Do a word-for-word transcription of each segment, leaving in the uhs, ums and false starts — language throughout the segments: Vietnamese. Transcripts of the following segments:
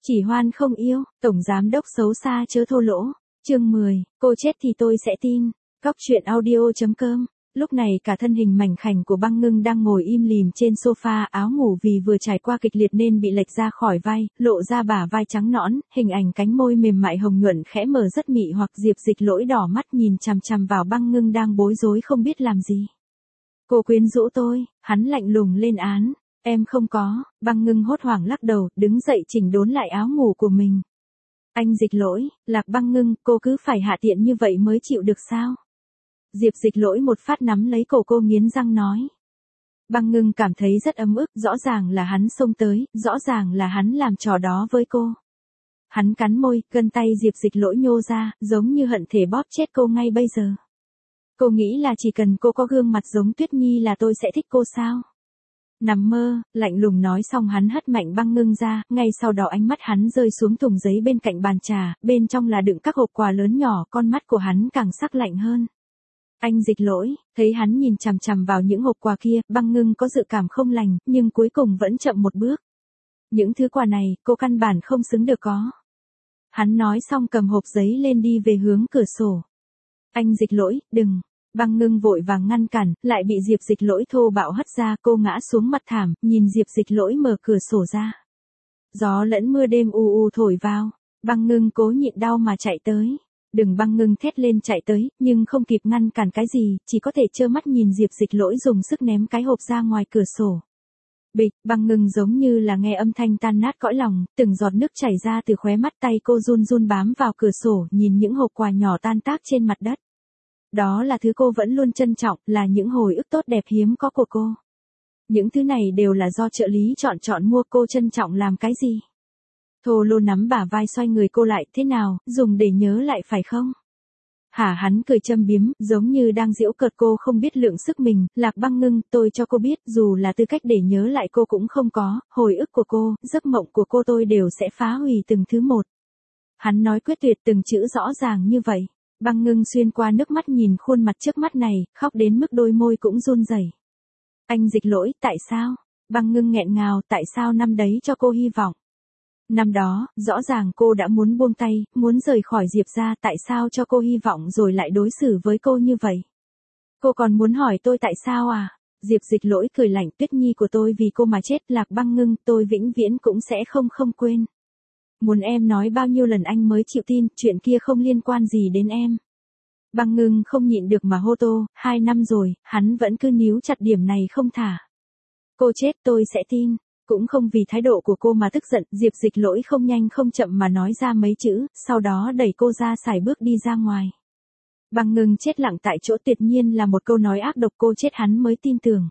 Chỉ hoan không yêu, tổng giám đốc xấu xa chớ thô lỗ. Chương mười, cô chết thì tôi sẽ tin. Góc truyện audio.com. Lúc này cả thân hình mảnh khảnh của Băng Ngưng đang ngồi im lìm trên sofa, áo ngủ vì vừa trải qua kịch liệt nên bị lệch ra khỏi vai, lộ ra bả vai trắng nõn, hình ảnh cánh môi mềm mại hồng nhuận khẽ mở rất mị hoặc. Diệp Dịch Lỗi đỏ mắt nhìn chằm chằm vào Băng Ngưng đang bối rối không biết làm gì. Cô quyến rũ tôi, hắn lạnh lùng lên án. Em không có. Băng Ngưng hốt hoảng lắc đầu, đứng dậy chỉnh đốn lại áo ngủ của mình. Anh Dịch Lỗi, Lạc Băng Ngưng, cô cứ phải hạ tiện như vậy mới chịu được sao? Diệp Dịch Lỗi một phát nắm lấy cổ cô nghiến răng nói. Băng Ngưng cảm thấy rất ấm ức, rõ ràng là hắn xông tới, rõ ràng là hắn làm trò đó với cô. Hắn cắn môi, gân tay Diệp Dịch Lỗi nhô ra, giống như hận thể bóp chết cô ngay bây giờ. Cô nghĩ là chỉ cần cô có gương mặt giống Tuyết Nhi là tôi sẽ thích cô sao? Nằm mơ, lạnh lùng nói xong hắn hất mạnh Băng Ngưng ra, ngay sau đó ánh mắt hắn rơi xuống thùng giấy bên cạnh bàn trà, bên trong là đựng các hộp quà lớn nhỏ, con mắt của hắn càng sắc lạnh hơn. Anh Dịch Lỗi, thấy hắn nhìn chằm chằm vào những hộp quà kia, Băng Ngưng có dự cảm không lành, nhưng cuối cùng vẫn chậm một bước. Những thứ quà này, cô căn bản không xứng được có. Hắn nói xong cầm hộp giấy lên đi về hướng cửa sổ. Anh Dịch Lỗi, đừng. Băng Ngưng vội vàng ngăn cản, lại bị Diệp Dịch Lỗi thô bạo hất ra, cô ngã xuống mặt thảm, nhìn Diệp Dịch Lỗi mở cửa sổ ra. Gió lẫn mưa đêm u u thổi vào, Băng Ngưng cố nhịn đau mà chạy tới. Đừng. Băng Ngưng thét lên chạy tới, nhưng không kịp ngăn cản cái gì, chỉ có thể trơ mắt nhìn Diệp Dịch Lỗi dùng sức ném cái hộp ra ngoài cửa sổ. Bịch. Băng Ngưng giống như là nghe âm thanh tan nát cõi lòng, từng giọt nước chảy ra từ khóe mắt, tay cô run run bám vào cửa sổ, nhìn những hộp quà nhỏ tan tác trên mặt đất. Đó là thứ cô vẫn luôn trân trọng, là những hồi ức tốt đẹp hiếm có của cô. Những thứ này đều là do trợ lý chọn chọn mua, cô trân trọng làm cái gì? Thô Lô nắm bả vai xoay người cô lại, thế nào, dùng để nhớ lại phải không? Hả? Hắn cười châm biếm, giống như đang giễu cợt cô không biết lượng sức mình. Lạc Băng Ngưng, tôi cho cô biết, dù là tư cách để nhớ lại cô cũng không có, hồi ức của cô, giấc mộng của cô tôi đều sẽ phá hủy từng thứ một. Hắn nói quyết tuyệt, từng chữ rõ ràng như vậy. Băng Ngưng xuyên qua nước mắt nhìn khuôn mặt trước mắt này, khóc đến mức đôi môi cũng run rẩy. Anh Dịch Lỗi, tại sao? Băng Ngưng nghẹn ngào, tại sao năm đấy cho cô hy vọng? Năm đó, rõ ràng cô đã muốn buông tay, muốn rời khỏi Diệp ra, tại sao cho cô hy vọng rồi lại đối xử với cô như vậy? Cô còn muốn hỏi tôi tại sao à? Diệp Dịch Lỗi cười lạnh, Tuyết Nhi của tôi vì cô mà chết. Lạc Băng Ngưng, tôi vĩnh viễn cũng sẽ không không quên. Muốn em nói bao nhiêu lần anh mới chịu tin, chuyện kia không liên quan gì đến em. Băng Ngưng không nhịn được mà hô to, hai năm rồi, hắn vẫn cứ níu chặt điểm này không thả. Cô chết tôi sẽ tin. Cũng không vì thái độ của cô mà tức giận, Diệp Dịch Lỗi không nhanh không chậm mà nói ra mấy chữ, sau đó đẩy cô ra sải bước đi ra ngoài. Băng Ngưng chết lặng tại chỗ, tuyệt nhiên là một câu nói ác độc, cô chết hắn mới tin tưởng.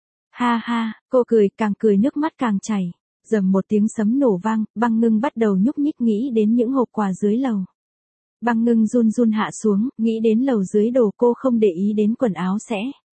Ha ha, cô cười, càng cười nước mắt càng chảy. Rầm một tiếng sấm nổ vang, Băng Ngưng bắt đầu nhúc nhích nghĩ đến những hộp quà dưới lầu. Băng Ngưng run run hạ xuống, nghĩ đến lầu dưới đồ, cô không để ý đến quần áo sẽ.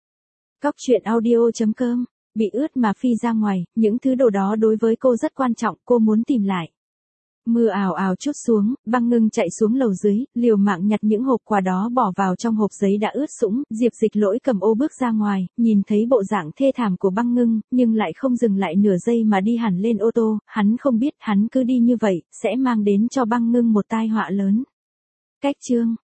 Góc truyện audio.com. Bị ướt mà phi ra ngoài, những thứ đồ đó đối với cô rất quan trọng, cô muốn tìm lại. Mưa ào ào trút xuống, Băng Ngưng chạy xuống lầu dưới, liều mạng nhặt những hộp quà đó bỏ vào trong hộp giấy đã ướt sũng. Diệp Dịch Lỗi cầm ô bước ra ngoài, nhìn thấy bộ dạng thê thảm của Băng Ngưng, nhưng lại không dừng lại nửa giây mà đi hẳn lên ô tô. Hắn không biết, hắn cứ đi như vậy, sẽ mang đến cho Băng Ngưng một tai họa lớn. Cách chương